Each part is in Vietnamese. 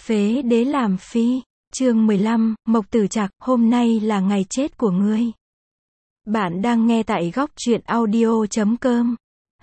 Phế đế làm phi. Chương 15, Mộc Tử Trạc, hôm nay là ngày chết của ngươi. Bạn đang nghe tại góc truyện audio.com.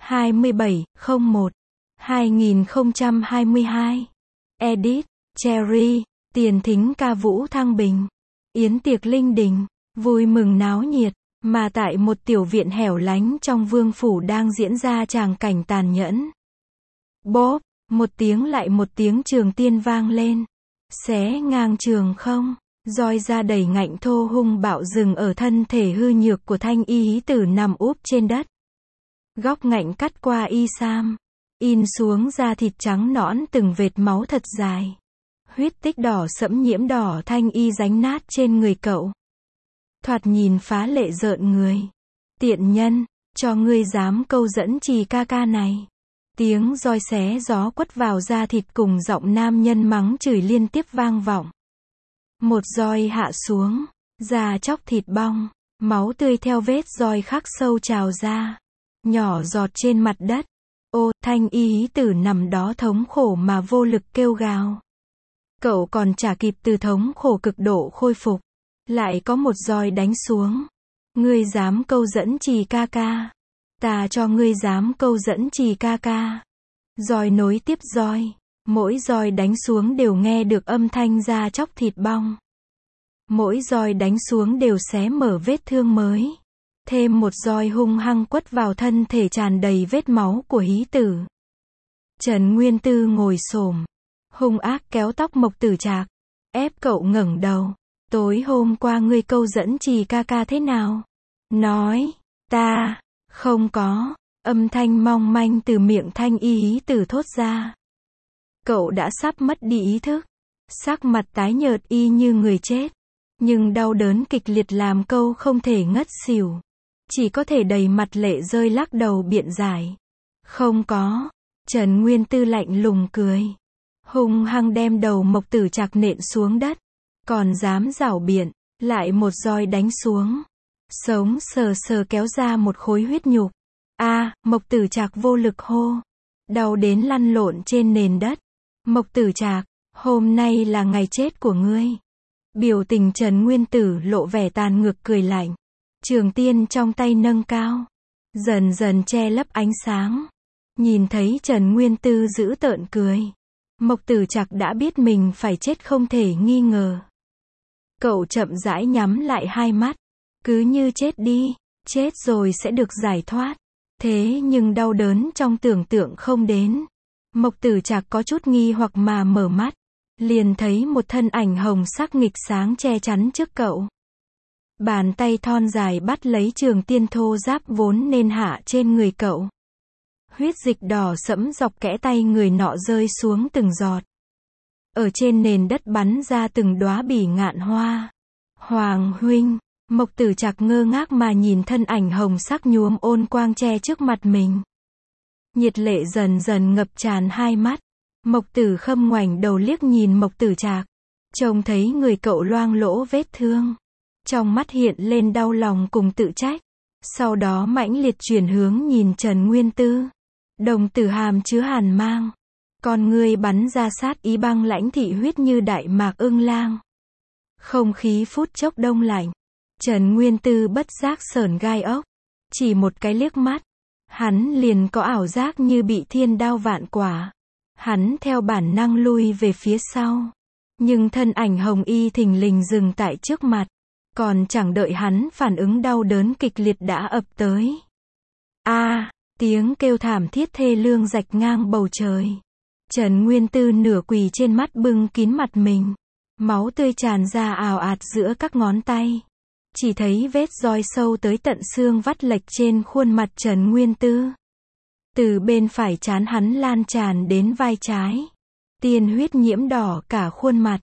27/01/2022. Edit, Cherry, Tiền Thính ca vũ thăng bình. Yến tiệc linh đình, vui mừng náo nhiệt, mà tại một tiểu viện hẻo lánh trong vương phủ đang diễn ra tràng cảnh tàn nhẫn. Bốp, một tiếng lại một tiếng trường tiên vang lên. Xé ngang trường không, roi ra đẩy ngạnh thô hung bạo dừng ở thân thể hư nhược của Thanh Y hí tử nằm úp trên đất. Góc ngạnh cắt qua y sam, in xuống da thịt trắng nõn từng vệt máu thật dài. Huyết tích đỏ sẫm nhiễm đỏ Thanh Y ránh nát trên người cậu. Thoạt nhìn phá lệ rợn người. Tiện nhân, cho ngươi dám câu dẫn Trì ca ca này. Tiếng roi xé gió quất vào da thịt cùng giọng nam nhân mắng chửi liên tiếp vang vọng. Một roi hạ xuống, da chóc thịt bong, máu tươi theo vết roi khắc sâu trào ra, nhỏ giọt trên mặt đất. Ô, Thanh Y hí tử nằm đó thống khổ mà vô lực kêu gào. Cậu còn chả kịp từ thống khổ cực độ khôi phục, lại có một roi đánh xuống. Ngươi dám câu dẫn Trì ca ca? Ta cho ngươi dám câu dẫn Trì ca ca. Roi nối tiếp roi, mỗi roi đánh xuống đều nghe được âm thanh da chóc thịt bong. Mỗi roi đánh xuống đều xé mở vết thương mới. Thêm một roi hung hăng quất vào thân thể tràn đầy vết máu của hí tử. Trần Nguyên Tư ngồi xổm, hung ác kéo tóc Mộc Tử Trạc, ép cậu ngẩng đầu. Tối hôm qua ngươi câu dẫn Trì ca ca thế nào? Nói, ta không có. Âm thanh mong manh từ miệng Thanh Y hí tử thốt ra. Cậu đã sắp mất đi ý thức, sắc mặt tái nhợt y như người chết, nhưng đau đớn kịch liệt làm câu không thể ngất xỉu, chỉ có thể đầy mặt lệ rơi lắc đầu biện giải. Không có. Trần Nguyên Tư lạnh lùng cười, hung hăng đem đầu Mộc Tử Trạc nện xuống đất, còn dám giảo biện, lại một roi đánh xuống, sống sờ sờ kéo ra một khối huyết nhục. Mộc Tử Trạc vô lực hô, đau đến lăn lộn trên nền đất. Mộc Tử Trạc, hôm nay là ngày chết của ngươi. Biểu tình Trần Nguyên Tử lộ vẻ tàn ngược cười lạnh, trường tiên trong tay nâng cao, dần dần che lấp ánh sáng. Nhìn thấy Trần Nguyên Tư dữ tợn cười, Mộc Tử Trạc đã biết mình phải chết không thể nghi ngờ. Cậu chậm rãi nhắm lại hai mắt, cứ như chết đi, chết rồi sẽ được giải thoát. Thế nhưng đau đớn trong tưởng tượng không đến. Mộc Tử Trạc có chút nghi hoặc mà mở mắt, liền thấy một thân ảnh hồng sắc nghịch sáng che chắn trước cậu. Bàn tay thon dài bắt lấy trường tiên thô giáp vốn nên hạ trên người cậu. Huyết dịch đỏ sẫm dọc kẽ tay người nọ rơi xuống từng giọt. Ở trên nền đất bắn ra từng đóa bỉ ngạn hoa. Hoàng huynh. Mộc Tử Trạc ngơ ngác mà nhìn thân ảnh hồng sắc nhuốm ôn quang che trước mặt mình. Nhiệt lệ dần dần ngập tràn hai mắt. Mộc Tử Khâm ngoảnh đầu liếc nhìn Mộc Tử Trạc, trông thấy người cậu loang lỗ vết thương, trong mắt hiện lên đau lòng cùng tự trách. Sau đó mãnh liệt chuyển hướng nhìn Trần Nguyên Tư, đồng tử hàm chứa hàn mang, con ngươi bắn ra sát ý băng lãnh thị huyết như đại mạc ưng lang. Không khí phút chốc đông lạnh. Trần Nguyên Tư bất giác sởn gai ốc, chỉ một cái liếc mắt, hắn liền có ảo giác như bị thiên đao vạn quả. Hắn theo bản năng lui về phía sau, nhưng thân ảnh hồng y thình lình dừng tại trước mặt, còn chẳng đợi hắn phản ứng đau đớn kịch liệt đã ập tới. Tiếng kêu thảm thiết thê lương rạch ngang bầu trời. Trần Nguyên Tư nửa quỳ trên mắt bưng kín mặt mình, máu tươi tràn ra ào ạt giữa các ngón tay. Chỉ thấy vết roi sâu tới tận xương vắt lệch trên khuôn mặt Trần Nguyên Tư. Từ bên phải trán hắn lan tràn đến vai trái. Tiên huyết nhiễm đỏ cả khuôn mặt.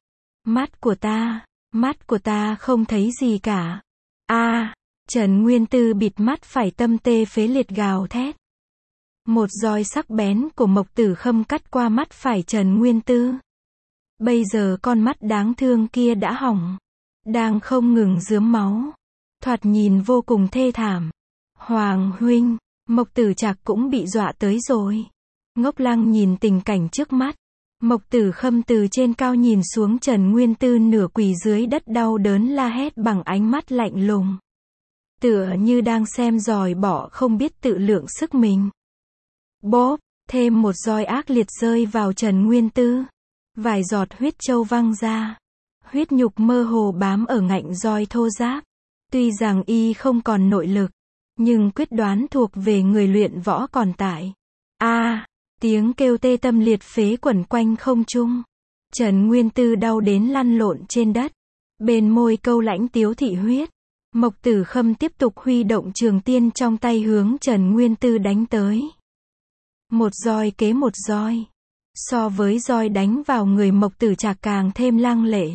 Mắt của ta không thấy gì cả. Trần Nguyên Tư bịt mắt phải tâm tê phế liệt gào thét. Một roi sắc bén của Mộc Tử Khâm cắt qua mắt phải Trần Nguyên Tư. Bây giờ con mắt đáng thương kia đã hỏng, đang không ngừng rớm máu, thoạt nhìn vô cùng thê thảm. Hoàng huynh. Mộc Tử Trạc cũng bị dọa tới rồi, ngốc lăng nhìn tình cảnh trước mắt. Mộc Tử Khâm từ trên cao nhìn xuống Trần Nguyên Tư nửa quỳ dưới đất đau đớn la hét bằng ánh mắt lạnh lùng. Tựa như đang xem roi bỏ không biết tự lượng sức mình. Bóp, thêm một roi ác liệt rơi vào Trần Nguyên Tư. Vài giọt huyết châu văng ra. Huyết nhục mơ hồ bám ở ngạnh roi thô ráp. Tuy rằng y không còn nội lực, nhưng quyết đoán thuộc về người luyện võ còn tại. Tiếng kêu tê tâm liệt phế quẩn quanh không trung. Trần Nguyên Tư đau đến lăn lộn trên đất. Bên môi câu lãnh tiếu thị huyết. Mộc Tử Khâm tiếp tục huy động trường tiên trong tay hướng Trần Nguyên Tư đánh tới. Một roi kế một roi. So với roi đánh vào người Mộc Tử Trạc càng thêm lăng lệ.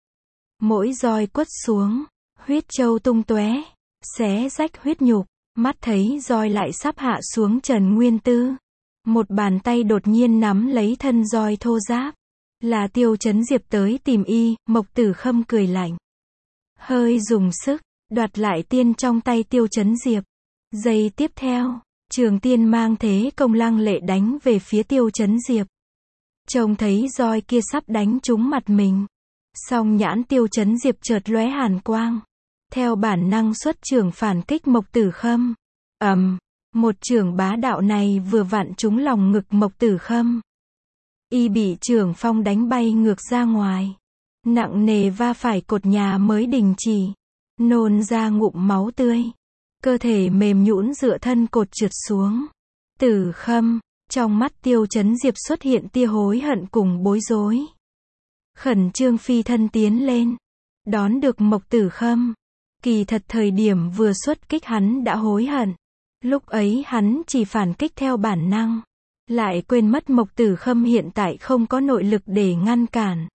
Mỗi roi quất xuống, huyết châu tung tóe, xé rách huyết nhục. Mắt thấy roi lại sắp hạ xuống Trần Nguyên Tư. Một bàn tay đột nhiên nắm lấy thân roi thô ráp. Là Tiêu Chấn Diệp tới tìm y. Mộc Tử Khâm cười lạnh. Hơi dùng sức, đoạt lại tiên trong tay Tiêu Chấn Diệp. Giây tiếp theo, trường tiên mang thế công lăng lệ đánh về phía Tiêu Chấn Diệp. Trông thấy roi kia sắp đánh trúng mặt mình. Song nhãn Tiêu Chấn Diệp chợt lóe hàn quang. Theo bản năng xuất chưởng phản kích Mộc Tử Khâm. Một chưởng bá đạo này vừa vặn trúng lòng ngực Mộc Tử Khâm. Y bị chưởng phong đánh bay ngược ra ngoài. Nặng nề va phải cột nhà mới đình chỉ. Nôn ra ngụm máu tươi. Cơ thể mềm nhũn dựa thân cột trượt xuống. Tử Khâm, trong mắt Tiêu Chấn Diệp xuất hiện tia hối hận cùng bối rối. Khẩn trương phi thân tiến lên. Đón được Mộc Tử Khâm. Kỳ thật thời điểm vừa xuất kích hắn đã hối hận. Lúc ấy hắn chỉ phản kích theo bản năng. Lại quên mất Mộc Tử Khâm hiện tại không có nội lực để ngăn cản.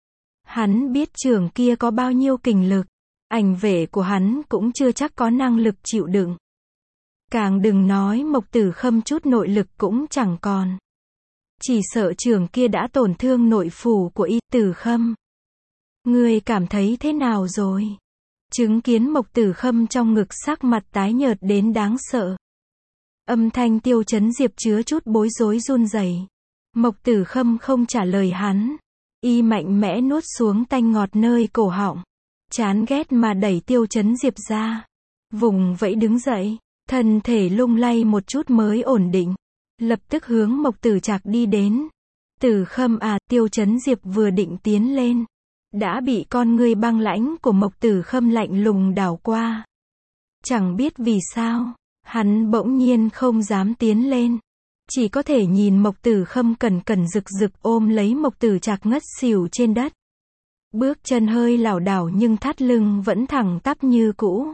Hắn biết chưởng kia có bao nhiêu kình lực. Ảnh vệ của hắn cũng chưa chắc có năng lực chịu đựng. Càng đừng nói Mộc Tử Khâm chút nội lực cũng chẳng còn. Chỉ sợ chưởng kia đã tổn thương nội phủ của y. Tử Khâm, ngươi cảm thấy thế nào rồi? Chứng kiến Mộc Tử Khâm trong ngực sắc mặt tái nhợt đến đáng sợ. Âm thanh Tiêu Chấn Diệp chứa chút bối rối run rẩy. Mộc Tử Khâm không trả lời hắn. Y mạnh mẽ nuốt xuống tanh ngọt nơi cổ họng. Chán ghét mà đẩy Tiêu Chấn Diệp ra. Vùng vẫy đứng dậy. Thân thể lung lay một chút mới ổn định. Lập tức hướng Mộc Tử Trạc đi đến. Tử Khâm à, Tiêu Chấn Diệp vừa định tiến lên. Đã bị con ngươi băng lãnh của Mộc Tử Khâm lạnh lùng đảo qua. Chẳng biết vì sao, hắn bỗng nhiên không dám tiến lên. Chỉ có thể nhìn Mộc Tử Khâm cẩn cẩn rực rực ôm lấy Mộc Tử Trạc ngất xỉu trên đất. Bước chân hơi lảo đảo nhưng thắt lưng vẫn thẳng tắp như cũ.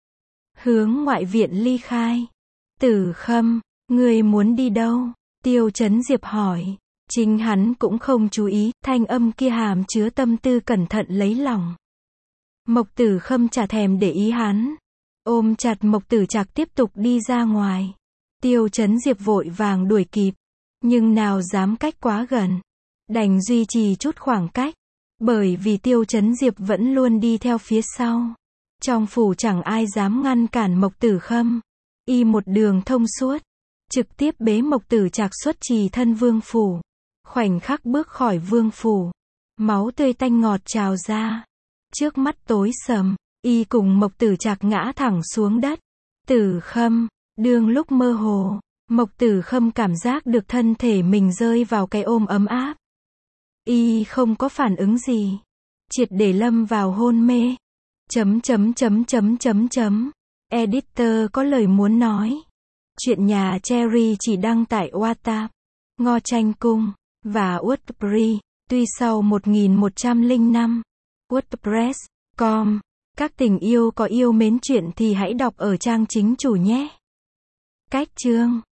Hướng ngoại viện ly khai. Tử Khâm, ngươi muốn đi đâu? Tiêu Chấn Diệp hỏi. Chính hắn cũng không chú ý, thanh âm kia hàm chứa tâm tư cẩn thận lấy lòng. Mộc Tử Khâm chả thèm để ý hắn. Ôm chặt Mộc Tử Trạc tiếp tục đi ra ngoài. Tiêu Chấn Diệp vội vàng đuổi kịp. Nhưng nào dám cách quá gần. Đành duy trì chút khoảng cách. Bởi vì Tiêu Chấn Diệp vẫn luôn đi theo phía sau. Trong phủ chẳng ai dám ngăn cản Mộc Tử Khâm. Y một đường thông suốt. Trực tiếp bế Mộc Tử Trạc xuất trì thân vương phủ. Khoảnh khắc bước khỏi vương phủ. Máu tươi tanh ngọt trào ra. Trước mắt tối sầm. Y cùng Mộc Tử Trạc ngã thẳng xuống đất. Tử Khâm. Đương lúc mơ hồ, Mộc Tử Khâm cảm giác được thân thể mình rơi vào cái ôm ấm áp. Y không có phản ứng gì. Triệt để lâm vào hôn mê. Editor có lời muốn nói. Chuyện nhà Cherry chỉ đăng tại WhatsApp, Ngo Tranh Cung và WordPress. Tuy sau 1105 WordPress.com. Các tình yêu có yêu mến chuyện thì hãy đọc ở trang chính chủ nhé. Cách chương